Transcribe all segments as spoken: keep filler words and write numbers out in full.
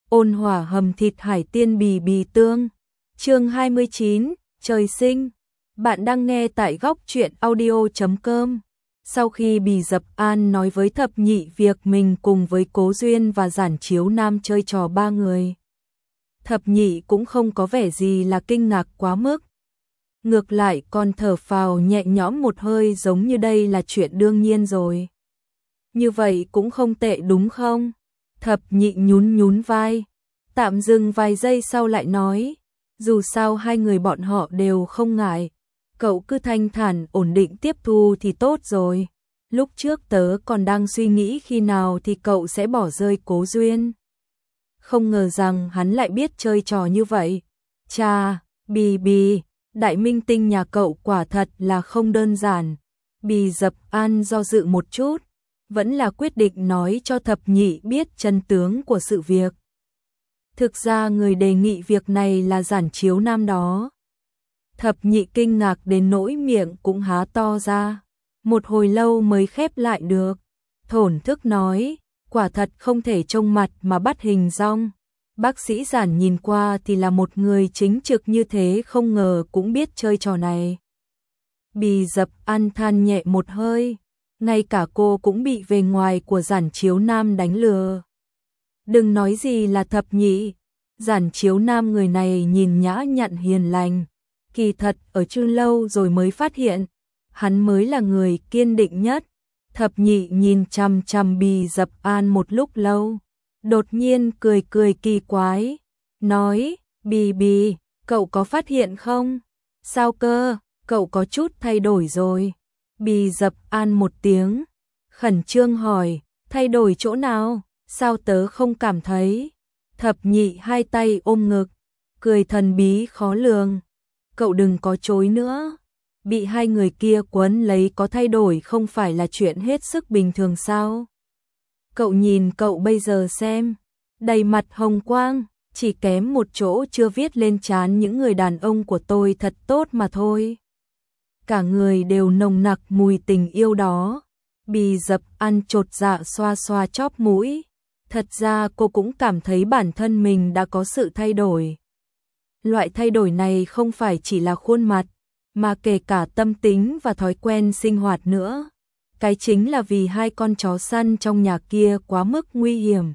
ôn hòa hầm thịt hải tiên bì bì tương. Chương hai mươi chín, trời sinh. Bạn đang nghe tại góc truyện audio chấm com. Sau khi Bì Dập An nói với Thập Nhị việc mình cùng với Cố Duyên và Giản Chiếu Nam chơi trò ba người, Thập Nhị cũng không có vẻ gì là kinh ngạc quá mức. Ngược lại còn thở phào nhẹ nhõm một hơi, giống như đây là chuyện đương nhiên rồi. Như vậy cũng không tệ đúng không? Thập Nhị nhún nhún vai, tạm dừng vài giây sau lại nói, dù sao hai người bọn họ đều không ngại, cậu cứ thanh thản ổn định tiếp thu thì tốt rồi. Lúc trước tớ còn đang suy nghĩ khi nào thì cậu sẽ bỏ rơi Cố Duyên. Không ngờ rằng hắn lại biết chơi trò như vậy. Chà, Bì Bì, đại minh tinh nhà cậu quả thật là không đơn giản. Bì Dập An do dự một chút, vẫn là quyết định nói cho Thập Nhị biết chân tướng của sự việc. Thực ra người đề nghị việc này là Giản Chiếu Nam đó. Thập Nhị kinh ngạc đến nỗi miệng cũng há to ra, một hồi lâu mới khép lại được. Thổn thức nói, quả thật không thể trông mặt mà bắt hình dong. Bác sĩ Giản nhìn qua thì là một người chính trực như thế, không ngờ cũng biết chơi trò này. Bì Dập An than nhẹ một hơi, ngay cả cô cũng bị về ngoài của Giản Chiếu Nam đánh lừa. Đừng nói gì là Thập Nhị, Giản Chiếu Nam người này nhìn nhã nhặn hiền lành, kỳ thật ở chưa lâu rồi mới phát hiện, hắn mới là người kiên định nhất. Thập Nhị nhìn chằm chằm Bì Dập An một lúc lâu, đột nhiên cười cười kỳ quái, nói, Bì Bì, cậu có phát hiện không? Sao cơ, cậu có chút thay đổi rồi. Bì Dập An một tiếng, khẩn trương hỏi, thay đổi chỗ nào, sao tớ không cảm thấy? Thập Nhị hai tay ôm ngực, cười thần bí khó lường, cậu đừng có chối nữa. Bị hai người kia quấn lấy có thay đổi không phải là chuyện hết sức bình thường sao? Cậu nhìn cậu bây giờ xem, đầy mặt hồng quang, chỉ kém một chỗ chưa viết lên trán những người đàn ông của tôi thật tốt mà thôi. Cả người đều nồng nặc mùi tình yêu đó. Bì Dập An chột dạ xoa xoa chóp mũi. Thật ra cô cũng cảm thấy bản thân mình đã có sự thay đổi. Loại thay đổi này không phải chỉ là khuôn mặt, mà kể cả tâm tính và thói quen sinh hoạt nữa. Cái chính là vì hai con chó săn trong nhà kia quá mức nguy hiểm.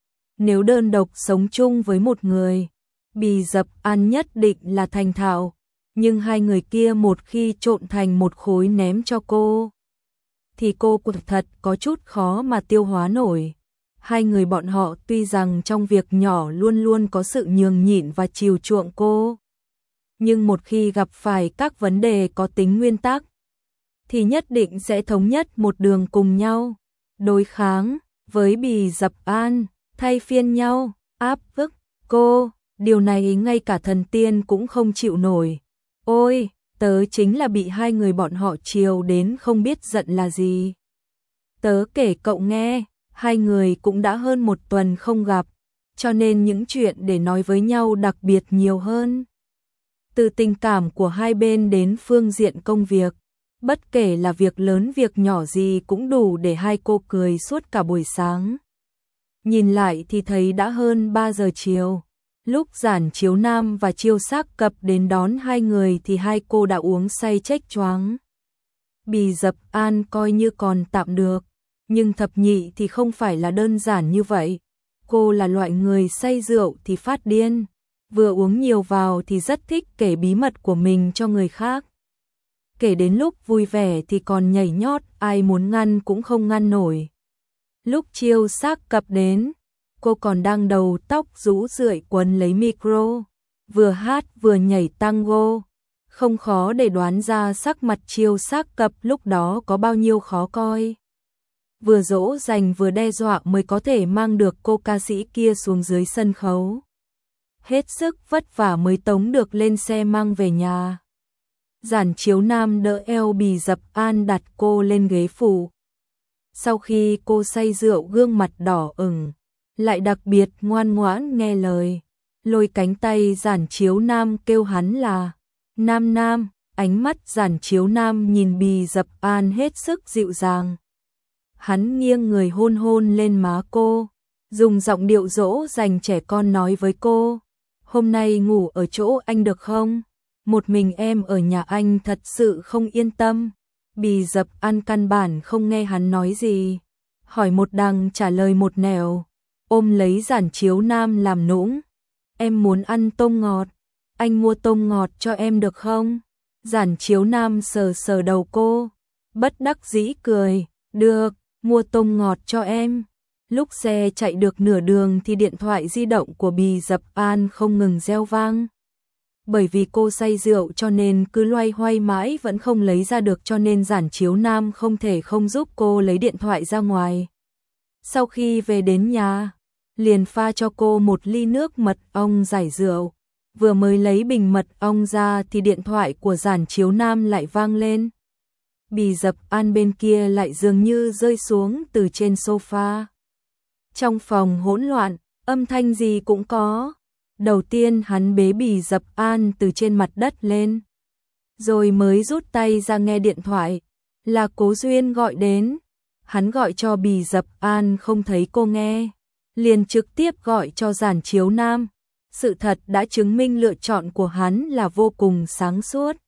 Nếu đơn độc sống chung với một người, Bì Dập An nhất định là thành thạo, nhưng hai người kia một khi trộn thành một khối ném cho cô, thì cô quả thật có chút khó mà tiêu hóa nổi. Hai người bọn họ tuy rằng trong việc nhỏ luôn luôn có sự nhường nhịn và chiều chuộng cô, nhưng một khi gặp phải các vấn đề có tính nguyên tắc, thì nhất định sẽ thống nhất một đường cùng nhau, đối kháng với Bì Dập An, thay phiên nhau, áp bức cô. Điều này ngay cả thần tiên cũng không chịu nổi. Ôi, tớ chính là bị hai người bọn họ chiều đến không biết giận là gì. Tớ kể cậu nghe, hai người cũng đã hơn một tuần không gặp, cho nên những chuyện để nói với nhau đặc biệt nhiều hơn. Từ tình cảm của hai bên đến phương diện công việc, bất kể là việc lớn việc nhỏ gì cũng đủ để hai cô cười suốt cả buổi sáng. Nhìn lại thì thấy đã hơn ba giờ chiều. Lúc Giản Chiếu Nam và Chiêu Sắc Cập đến đón hai người thì hai cô đã uống say chếch choáng. Bì Dập An coi như còn tạm được, nhưng Thập Nhị thì không phải là đơn giản như vậy. Cô là loại người say rượu thì phát điên, vừa uống nhiều vào thì rất thích kể bí mật của mình cho người khác. Kể đến lúc vui vẻ thì còn nhảy nhót, ai muốn ngăn cũng không ngăn nổi. Lúc Chiêu Sắc Cập đến, cô còn đang đầu tóc rũ rượi quấn lấy micro, vừa hát vừa nhảy tango. Không khó để đoán ra sắc mặt Chiêu Sắc Cập lúc đó có bao nhiêu khó coi. Vừa dỗ dành vừa đe dọa mới có thể mang được cô ca sĩ kia xuống dưới sân khấu. Hết sức vất vả mới tống được lên xe mang về nhà. Giản Chiếu Nam đỡ eo Bì Dập An đặt cô lên ghế phụ. Sau khi cô say rượu gương mặt đỏ ửng, lại đặc biệt ngoan ngoãn nghe lời, lôi cánh tay Giản Chiếu Nam kêu hắn là Nam Nam. Ánh mắt Giản Chiếu Nam nhìn Bì Dập An hết sức dịu dàng. Hắn nghiêng người hôn hôn lên má cô, dùng giọng điệu dỗ dành trẻ con nói với cô, hôm nay ngủ ở chỗ anh được không? Một mình em ở nhà anh thật sự không yên tâm. Bì Dập An căn bản không nghe hắn nói gì, hỏi một đằng trả lời một nẻo, ôm lấy Giản Chiếu Nam làm nũng. Em muốn ăn tôm ngọt, anh mua tôm ngọt cho em được không? Giản Chiếu Nam sờ sờ đầu cô, bất đắc dĩ cười, được, mua tôm ngọt cho em. Lúc xe chạy được nửa đường thì điện thoại di động của Bì Dập An không ngừng reo vang. Bởi vì cô say rượu cho nên cứ loay hoay mãi vẫn không lấy ra được, cho nên Giản Chiếu Nam không thể không giúp cô lấy điện thoại ra ngoài. Sau khi về đến nhà, liền pha cho cô một ly nước mật ong giải rượu. Vừa mới lấy bình mật ong ra thì điện thoại của Giản Chiếu Nam lại vang lên. Bì Dập An bên kia lại dường như rơi xuống từ trên sofa. Trong phòng hỗn loạn, âm thanh gì cũng có. Đầu tiên hắn bế Bì Dập An từ trên mặt đất lên, rồi mới rút tay ra nghe điện thoại. Là Cố Duyên gọi đến. Hắn gọi cho Bì Dập An không thấy cô nghe, liền trực tiếp gọi cho Giản Chiếu Nam. Sự thật đã chứng minh lựa chọn của hắn là vô cùng sáng suốt.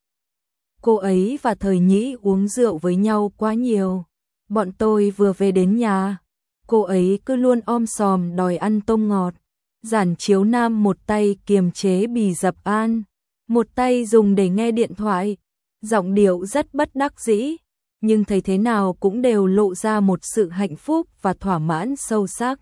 Cô ấy và Thời Nhĩ uống rượu với nhau quá nhiều. Bọn tôi vừa về đến nhà, cô ấy cứ luôn om sòm đòi ăn tôm ngọt. Giản Chiếu Nam một tay kiềm chế Bì Dập An, một tay dùng để nghe điện thoại, giọng điệu rất bất đắc dĩ, nhưng thấy thế nào cũng đều lộ ra một sự hạnh phúc và thỏa mãn sâu sắc.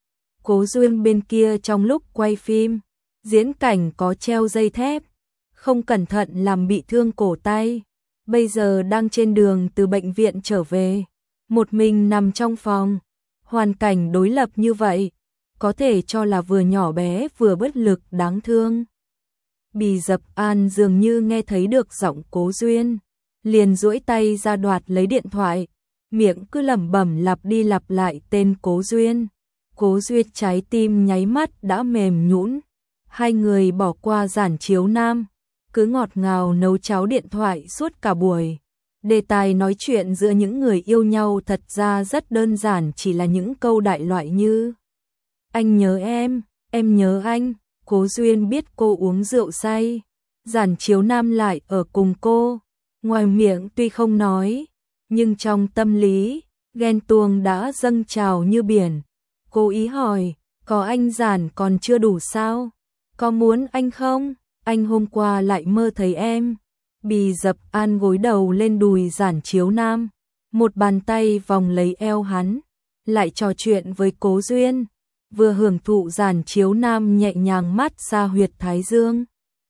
Cố Duyên bên kia trong lúc quay phim, diễn cảnh có treo dây thép, không cẩn thận làm bị thương cổ tay, bây giờ đang trên đường từ bệnh viện trở về, một mình nằm trong phòng. Hoàn cảnh đối lập như vậy, có thể cho là vừa nhỏ bé vừa bất lực đáng thương. Bì Dập An dường như nghe thấy được giọng Cố Duyên, liền duỗi tay ra đoạt lấy điện thoại, miệng cứ lẩm bẩm lặp đi lặp lại tên Cố Duyên. Cố Duyên trái tim nháy mắt đã mềm nhũn. Hai người bỏ qua Giản Chiếu Nam, cứ ngọt ngào nấu cháo điện thoại suốt cả buổi. Đề tài nói chuyện giữa những người yêu nhau thật ra rất đơn giản, chỉ là những câu đại loại như anh nhớ em, em nhớ anh. Cố Duyên biết cô uống rượu say, Giản Chiếu Nam lại ở cùng cô, ngoài miệng tuy không nói, nhưng trong tâm lý, ghen tuông đã dâng trào như biển. Cô ý hỏi, có anh Giản còn chưa đủ sao? Có muốn anh không? Anh hôm qua lại mơ thấy em. Bì Dập An gối đầu lên đùi Giản Chiếu Nam, một bàn tay vòng lấy eo hắn, lại trò chuyện với Cố Duyên, vừa hưởng thụ Giản Chiếu Nam nhẹ nhàng mát xa huyệt thái dương.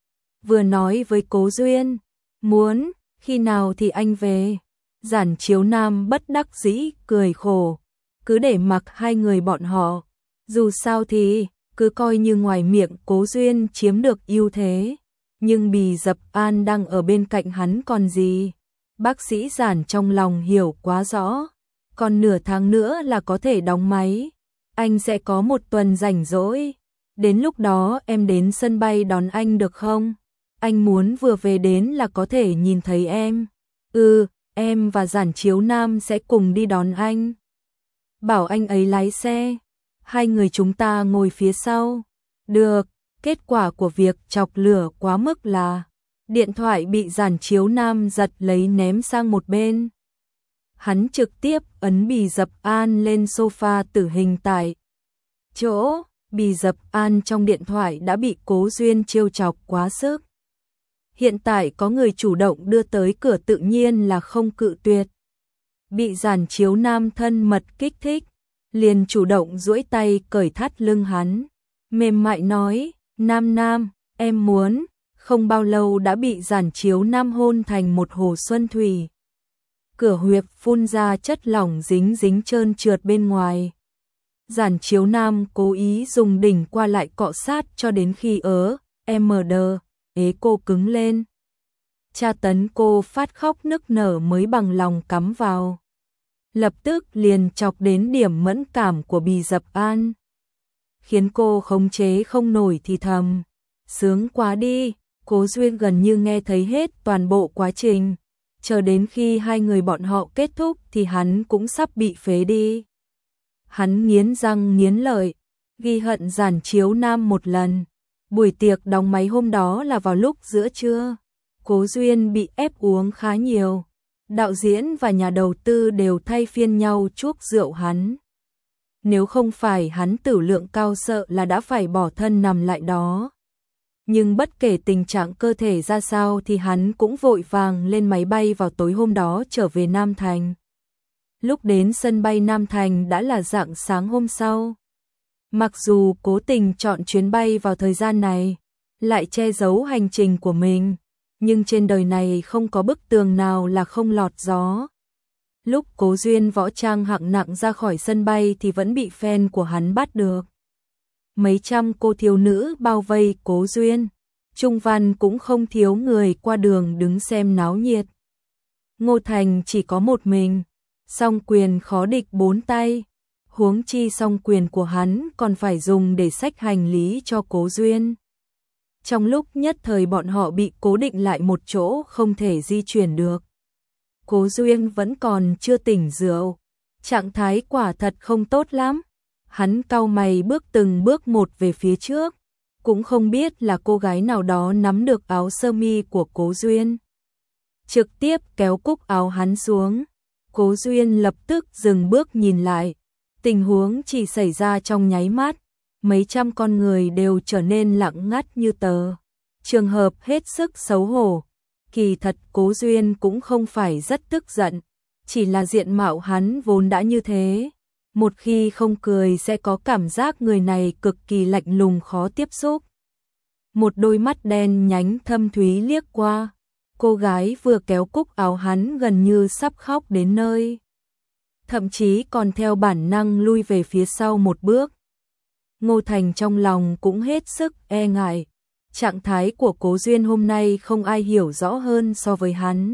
Vừa nói với Cố Duyên, muốn, khi nào thì anh về. Giản Chiếu Nam bất đắc dĩ cười khổ, cứ để mặc hai người bọn họ, dù sao thì cứ coi như ngoài miệng Cố Duyên chiếm được ưu thế, nhưng Bì Dập An đang ở bên cạnh hắn còn gì. Bác sĩ Giản trong lòng hiểu quá rõ, còn nửa tháng nữa là có thể đóng máy, anh sẽ có một tuần rảnh rỗi, đến lúc đó em đến sân bay đón anh được không? Anh muốn vừa về đến là có thể nhìn thấy em. Ừ, em và Giản Chiếu Nam sẽ cùng đi đón anh. Bảo anh ấy lái xe, hai người chúng ta ngồi phía sau. Được. Kết quả của việc chọc lửa quá mức là điện thoại bị Giản Chiếu Nam giật lấy ném sang một bên. Hắn trực tiếp ấn Bì Dập An lên sofa tử hình tại chỗ. Bì Dập An trong điện thoại đã bị Cố Duyên trêu chọc quá sức. Hiện tại có người chủ động đưa tới cửa tự nhiên là không cự tuyệt. Bị Giản Chiếu Nam thân mật kích thích, liền chủ động duỗi tay cởi thắt lưng hắn, mềm mại nói, Nam Nam, em muốn. Không bao lâu đã bị Giản Chiếu Nam hôn thành một hồ xuân thủy. Cửa huyệt phun ra chất lỏng dính dính trơn trượt bên ngoài. Giản Chiếu Nam cố ý dùng đỉnh qua lại cọ sát cho đến khi ớ, em đờ, ế cô cứng lên. Tra tấn cô phát khóc nức nở mới bằng lòng cắm vào. Lập tức liền chọc đến điểm mẫn cảm của Bì Dập An, khiến cô khống chế không nổi thì thầm, sướng quá đi. Cố Duyên gần như nghe thấy hết toàn bộ quá trình, chờ đến khi hai người bọn họ kết thúc thì hắn cũng sắp bị phế đi. Hắn nghiến răng nghiến lợi, ghi hận Giản Chiếu Nam một lần. Buổi tiệc đóng máy hôm đó là vào lúc giữa trưa. Cố Duyên bị ép uống khá nhiều. Đạo diễn và nhà đầu tư đều thay phiên nhau chuốc rượu hắn. Nếu không phải hắn tử lượng cao sợ là đã phải bỏ thân nằm lại đó. Nhưng bất kể tình trạng cơ thể ra sao thì hắn cũng vội vàng lên máy bay vào tối hôm đó trở về Nam Thành. Lúc đến sân bay Nam Thành đã là rạng sáng hôm sau. Mặc dù cố tình chọn chuyến bay vào thời gian này, lại che giấu hành trình của mình, nhưng trên đời này không có bức tường nào là không lọt gió. Lúc Cố Duyên võ trang hạng nặng ra khỏi sân bay thì vẫn bị fan của hắn bắt được. Mấy trăm cô thiếu nữ bao vây Cố Duyên, trung văn cũng không thiếu người qua đường đứng xem náo nhiệt. Ngô Thành chỉ có một mình, song quyền khó địch bốn tay, huống chi song quyền của hắn còn phải dùng để xách hành lý cho Cố Duyên. Trong lúc nhất thời bọn họ bị cố định lại một chỗ không thể di chuyển được. Cố Duyên vẫn còn chưa tỉnh rượu, trạng thái quả thật không tốt lắm. Hắn cau mày bước từng bước một về phía trước, cũng không biết là cô gái nào đó nắm được áo sơ mi của Cố Duyên. Trực tiếp kéo cúc áo hắn xuống, Cố Duyên lập tức dừng bước nhìn lại. Tình huống chỉ xảy ra trong nháy mắt, mấy trăm con người đều trở nên lặng ngắt như tờ. Trường hợp hết sức xấu hổ. Kỳ thật Cố Duyên cũng không phải rất tức giận, chỉ là diện mạo hắn vốn đã như thế. Một khi không cười sẽ có cảm giác người này cực kỳ lạnh lùng khó tiếp xúc. Một đôi mắt đen nhánh thâm thúy liếc qua, cô gái vừa kéo cúc áo hắn gần như sắp khóc đến nơi. Thậm chí còn theo bản năng lui về phía sau một bước. Ngô Thành trong lòng cũng hết sức e ngại. Trạng thái của Cố Duyên hôm nay không ai hiểu rõ hơn so với hắn.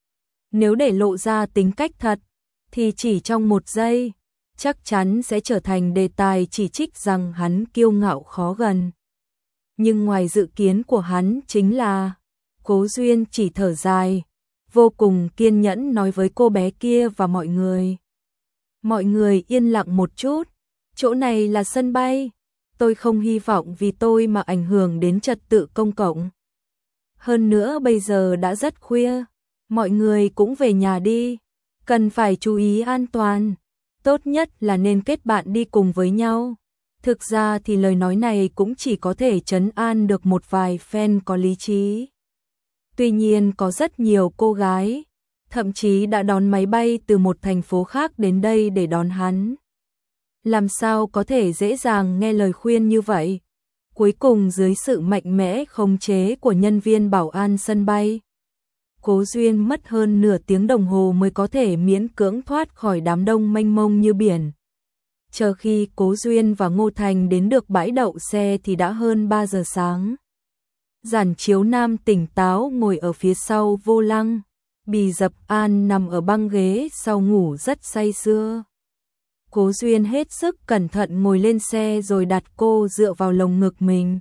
Nếu để lộ ra tính cách thật, thì chỉ trong một giây, chắc chắn sẽ trở thành đề tài chỉ trích rằng hắn kiêu ngạo khó gần. Nhưng ngoài dự kiến của hắn chính là, Cố Duyên chỉ thở dài, vô cùng kiên nhẫn nói với cô bé kia và mọi người. Mọi người yên lặng một chút, chỗ này là sân bay. Tôi không hy vọng vì tôi mà ảnh hưởng đến trật tự công cộng. Hơn nữa bây giờ đã rất khuya, mọi người cũng về nhà đi, cần phải chú ý an toàn. Tốt nhất là nên kết bạn đi cùng với nhau. Thực ra thì lời nói này cũng chỉ có thể trấn an được một vài fan có lý trí. Tuy nhiên có rất nhiều cô gái, thậm chí đã đón máy bay từ một thành phố khác đến đây để đón hắn. Làm sao có thể dễ dàng nghe lời khuyên như vậy? Cuối cùng dưới sự mạnh mẽ khống chế của nhân viên bảo an sân bay, Cố Duyên mất hơn nửa tiếng đồng hồ mới có thể miễn cưỡng thoát khỏi đám đông mênh mông như biển. Chờ khi Cố Duyên và Ngô Thành đến được bãi đậu xe thì đã hơn ba giờ sáng. Giản Chiếu Nam tỉnh táo ngồi ở phía sau vô lăng, Bì Dập An nằm ở băng ghế sau ngủ rất say sưa. Cố Duyên hết sức cẩn thận ngồi lên xe rồi đặt cô dựa vào lồng ngực mình.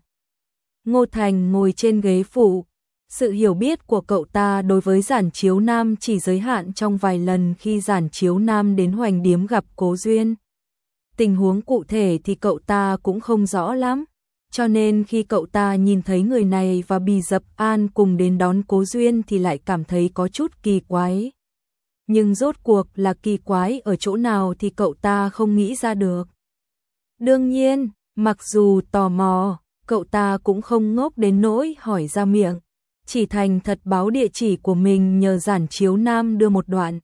Ngô Thành ngồi trên ghế phụ. Sự hiểu biết của cậu ta đối với Giản Chiếu Nam chỉ giới hạn trong vài lần khi Giản Chiếu Nam đến Hoành Điếm gặp Cố Duyên. Tình huống cụ thể thì cậu ta cũng không rõ lắm, cho nên khi cậu ta nhìn thấy người này và Bì Dập An cùng đến đón Cố Duyên thì lại cảm thấy có chút kỳ quái. Nhưng rốt cuộc là kỳ quái ở chỗ nào thì cậu ta không nghĩ ra được. Đương nhiên, mặc dù tò mò, cậu ta cũng không ngốc đến nỗi hỏi ra miệng, chỉ thành thật báo địa chỉ của mình nhờ Giản Chiếu Nam đưa một đoạn.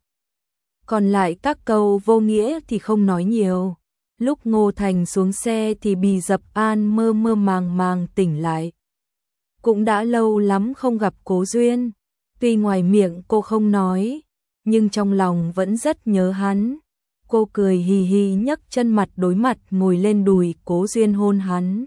Còn lại các câu vô nghĩa thì không nói nhiều. Lúc Ngô Thành xuống xe thì Bì Dập An mơ mơ màng màng tỉnh lại. Cũng đã lâu lắm không gặp Cố Duyên, tuy ngoài miệng cô không nói, nhưng trong lòng vẫn rất nhớ hắn. Cô cười hì hì nhấc chân mặt đối mặt ngồi lên đùi Cố Duyên hôn hắn.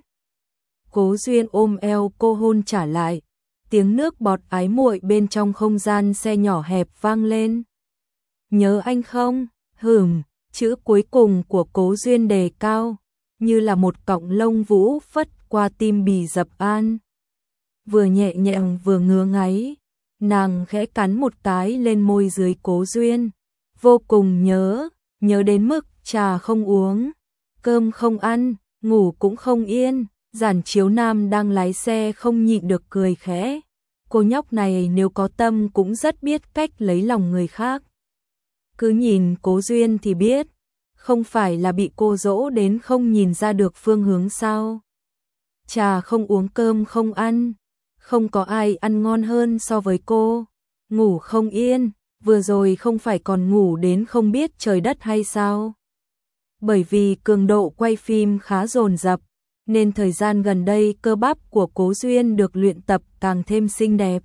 Cố Duyên ôm eo cô hôn trả lại. Tiếng nước bọt ái muội bên trong không gian xe nhỏ hẹp vang lên. Nhớ anh không? Hửm, chữ cuối cùng của Cố Duyên đề cao, như là một cọng lông vũ phất qua tim Bì Dập An. Vừa nhẹ nhàng vừa ngứa ngáy, nàng khẽ cắn một cái lên môi dưới Cố Duyên. Vô cùng nhớ, nhớ đến mức trà không uống, cơm không ăn, ngủ cũng không yên. Giản Chiếu Nam đang lái xe không nhịn được cười khẽ. Cô nhóc này nếu có tâm cũng rất biết cách lấy lòng người khác. Cứ nhìn Cố Duyên thì biết, không phải là bị cô dỗ đến không nhìn ra được phương hướng sao. Trà không uống, cơm không ăn, không có ai ăn ngon hơn so với cô. Ngủ không yên, vừa rồi không phải còn ngủ đến không biết trời đất hay sao. Bởi vì cường độ quay phim khá dồn dập, nên thời gian gần đây cơ bắp của Cố Duyên được luyện tập càng thêm xinh đẹp.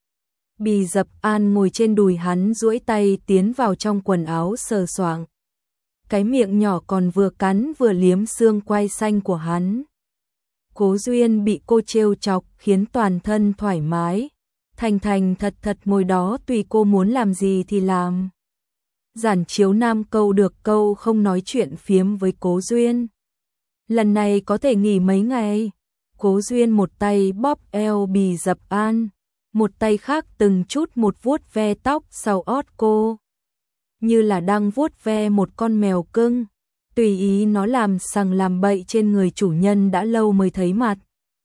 Bì Dập An ngồi trên đùi hắn duỗi tay tiến vào trong quần áo sờ soạng. Cái miệng nhỏ còn vừa cắn vừa liếm xương quai xanh của hắn. Cố Duyên bị cô trêu chọc khiến toàn thân thoải mái, thành thành thật thật ngồi đó tùy cô muốn làm gì thì làm. Giản Chiếu Nam câu được câu không nói chuyện phiếm với Cố Duyên. Lần này có thể nghỉ mấy ngày. Cố Duyên một tay bóp eo Bì Dập An, một tay khác từng chút một vuốt ve tóc sau ót cô, như là đang vuốt ve một con mèo cưng, tùy ý nó làm sằng làm bậy trên người chủ nhân đã lâu mới thấy mặt.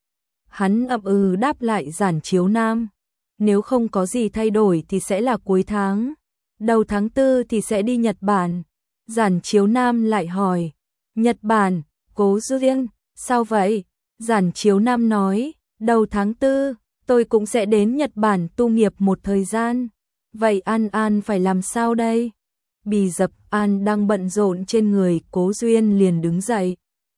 Hắn ậm ừ đáp lại Giản Chiếu Nam, nếu không có gì thay đổi thì sẽ là cuối tháng, đầu tháng tư thì sẽ đi Nhật Bản. Giản Chiếu Nam lại hỏi, Nhật Bản? Cố Duyên, sao vậy? Giản Chiếu Nam nói, đầu tháng tư, tôi cũng sẽ đến Nhật Bản tu nghiệp một thời gian. Vậy An An phải làm sao đây? Bì Dập An đang bận rộn trên người Cố Duyên liền đứng dậy.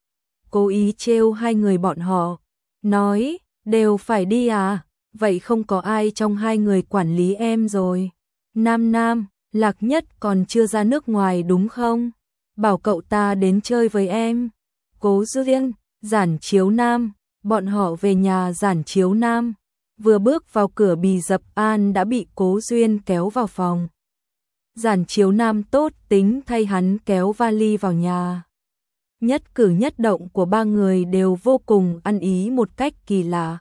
Cố ý trêu hai người bọn họ, nói, đều phải đi à? Vậy không có ai trong hai người quản lý em rồi. Nam Nam, Lạc Nhất còn chưa ra nước ngoài đúng không? Bảo cậu ta đến chơi với em. Cố Duyên, Giản Chiếu Nam, bọn họ về nhà Giản Chiếu Nam. Vừa bước vào cửa Bì Dập An đã bị Cố Duyên kéo vào phòng. Giản Chiếu Nam tốt tính thay hắn kéo vali vào nhà. Nhất cử nhất động của ba người đều vô cùng ăn ý một cách kỳ lạ.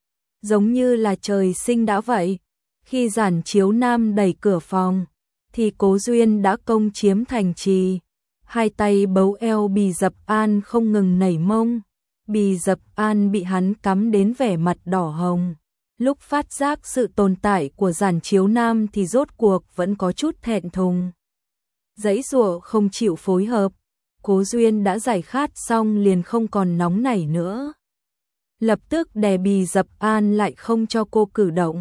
Giống như là trời sinh đã vậy. Khi Giản Chiếu Nam đẩy cửa phòng, thì Cố Duyên đã công chiếm thành trì. Hai tay bấu eo Bì Dập An không ngừng nảy mông. Bì Dập An bị hắn cắm đến vẻ mặt đỏ hồng. Lúc phát giác sự tồn tại của Giản Chiếu Nam thì rốt cuộc vẫn có chút thẹn thùng. Giãy giụa không chịu phối hợp. Cố Duyên đã giải khát xong liền không còn nóng nảy nữa. Lập tức đè Bì Dập An lại không cho cô cử động.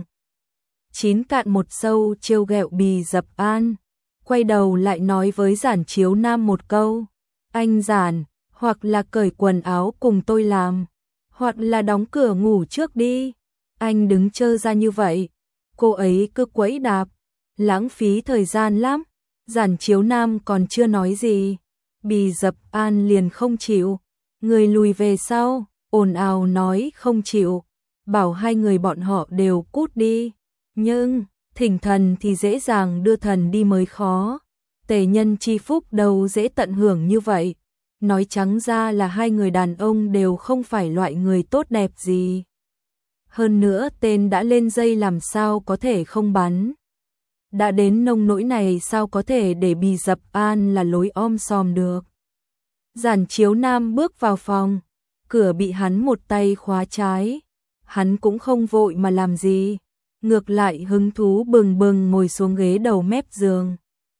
Chín cạn một sâu trêu ghẹo Bì Dập An, quay đầu lại nói với Giản Chiếu Nam một câu, anh Giản, hoặc là cởi quần áo cùng tôi làm, hoặc là đóng cửa ngủ trước đi. Anh đứng trơ ra như vậy, cô ấy cứ quẫy đạp, lãng phí thời gian lắm. Giản Chiếu Nam còn chưa nói gì, Bì Dập An liền không chịu, người lùi về sau, ồn ào nói không chịu, bảo hai người bọn họ đều cút đi. Nhưng, thỉnh thần thì dễ dàng đưa thần đi mới khó, tề nhân chi phúc đâu dễ tận hưởng như vậy. Nói trắng ra là hai người đàn ông đều không phải loại người tốt đẹp gì. Hơn nữa tên đã lên dây làm sao có thể không bắn. Đã đến nông nỗi này sao có thể để Bì Dập An là lối om sòm được. Giản Chiếu Nam bước vào phòng, cửa bị hắn một tay khóa trái. Hắn cũng không vội mà làm gì, ngược lại hứng thú bừng bừng ngồi xuống ghế đầu mép giường.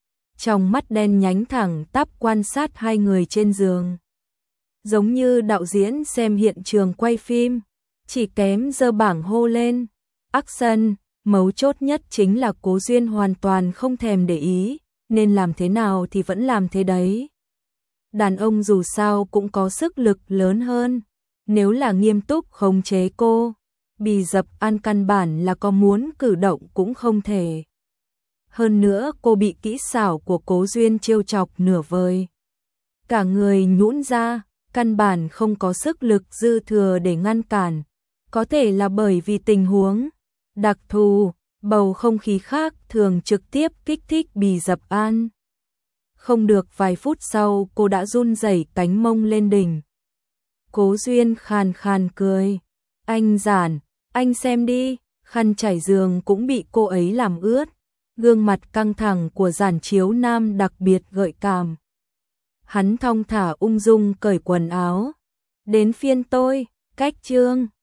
Trong mắt đen nhánh thẳng tắp quan sát hai người trên giường. Giống như đạo diễn xem hiện trường quay phim, chỉ kém giơ bảng hô lên. Action, mấu chốt nhất chính là Cố Duyên hoàn toàn không thèm để ý, nên làm thế nào thì vẫn làm thế đấy. Đàn ông dù sao cũng có sức lực lớn hơn, nếu là nghiêm túc khống chế cô, Bì Dập An căn bản là có muốn cử động cũng không thể. Hơn nữa cô bị kỹ xảo của Cố Duyên trêu chọc nửa vời. Cả người nhũn ra, căn bản không có sức lực dư thừa để ngăn cản. Có thể là bởi vì tình huống đặc thù, bầu không khí khác thường trực tiếp kích thích Bì Dập An. Không được vài phút sau cô đã run rẩy cánh mông lên đỉnh. Cố Duyên khàn khàn cười. Anh Giản, anh xem đi, khăn trải giường cũng bị cô ấy làm ướt. Gương mặt căng thẳng của Giản Chiếu Nam đặc biệt gợi cảm. hắn thong thả ung dung cởi quần áo. Đến phiên tôi, cách chương